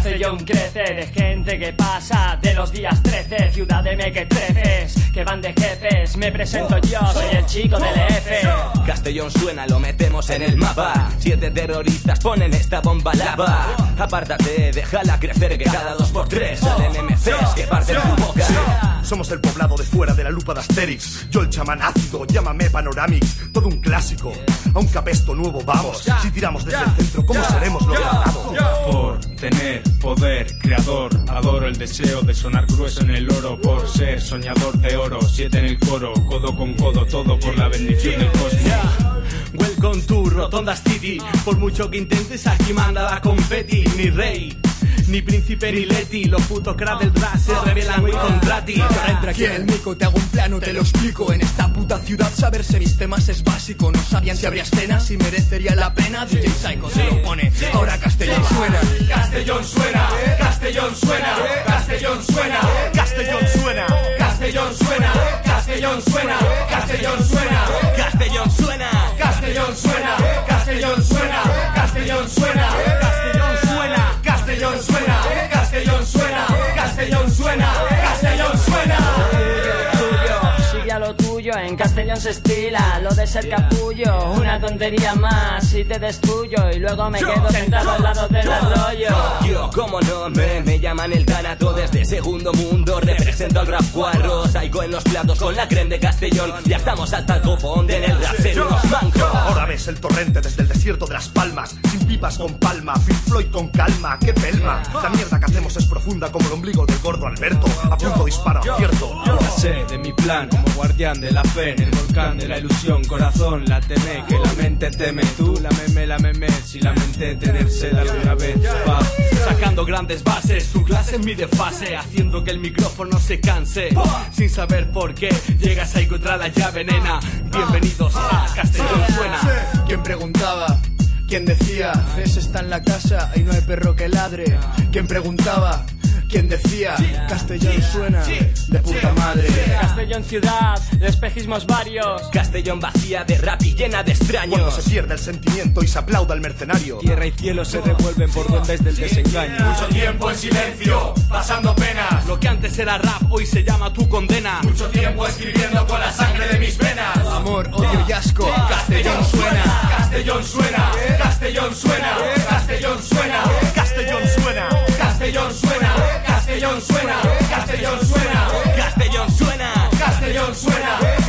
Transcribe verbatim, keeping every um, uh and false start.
Castellón crece de gente que pasa de los días trece, ciudad de mequetrefes que van de jefes. Me presento yo, soy el chico del E F. Castellón suena, lo metemos en el mapa. Siete terroristas ponen esta bomba lava. Apártate, déjala crecer, que cada dos por tres salen M Cs que parten tu boca. Sí, somos el poblado de fuera de la lupa de Asterix. Yo el chamán ácido, llámame Panoramix. Todo un clásico, a un capesto nuevo vamos. Si tiramos desde el centro, ¿cómo seremos logrados? Por tener poder creador, adoro el deseo de sonar grueso en el oro. Por ser soñador de oro, siete en el coro, codo con codo, todo por la bendición del cosmos. Welcome to Rotondas City. Por mucho que intentes, aquí manda la confeti. Ni rey, ni príncipe, ni Leti. Los putos cracks del rap se revelan contra ti. Entra aquí en el mico, te hago un plano, te lo explico. En esta puta ciudad saberse mis temas es básico. No sabían si habría escenas, si merecería la pena. D J Psycho se lo pone, ahora Castellón suena. Castellón suena, Castellón suena, Castellón suena, Castellón suena, Castellón suena, Castellón suena, Castellón suena, Castellón suena, Castellón suena, Castellón suena, Castellón suena, Castellón suena, Castellón suena, Castellón suena, Castellón suena, Castellón suena. Sigue a lo tuyo, en Castellón se estila lo de ser capullo. Una tontería más y te destruyo. Y luego me quedo sentado al lado del arroyo. Yo, como no, me, me llaman el Tanato desde segundo mundo. Represento al rap guarro, saigo en los platos con la creme de Castellón. Ya estamos hasta el copón en el rap ser unos mancos. Ahora ves el torrente desde el desierto de Las Palmas. Sin pipas con palma, Pink Floyd con calma. ¡Qué pelma! La mierda que hacemos es profunda como el ombligo del gordo Alberto. A punto disparo, acierto. Ya sé de mi plan, como guardián de la fe en el volcán de la ilusión. Corazón, la teme, que la mente teme. Tú, la meme, la meme, si la mente tener sed alguna vez. Pa. Sacando grandes bases, tu clase es mi desfase, haciendo que el micrófono se canse. Sin saber por qué, llegas ahí contra la llave, nena. Bienvenidos a Castellón Suena. ¿Quién preguntaba? ¿Quién decía? Cés está en la casa y no hay perro que ladre. ¿Quién preguntaba? ¿Quién decía? Castellón suena de puta madre. Castellón ciudad, de espejismos varios. Castellón vacía de rap y llena de extraños. Cuando se pierde el sentimiento y se aplauda al mercenario. Tierra y cielo se revuelven por duendes del desengaño. Mucho tiempo en silencio, pasando penas. Lo que antes era rap, hoy se llama tu condena. Mucho tiempo escribiendo con la sangre de mis venas. Amor, odio y asco. Castellón suena. Castellón suena, Castellón suena, Castellón suena, Castellón suena, Castellón suena, Castellón suena, Castellón suena, Castellón suena, Castellón suena,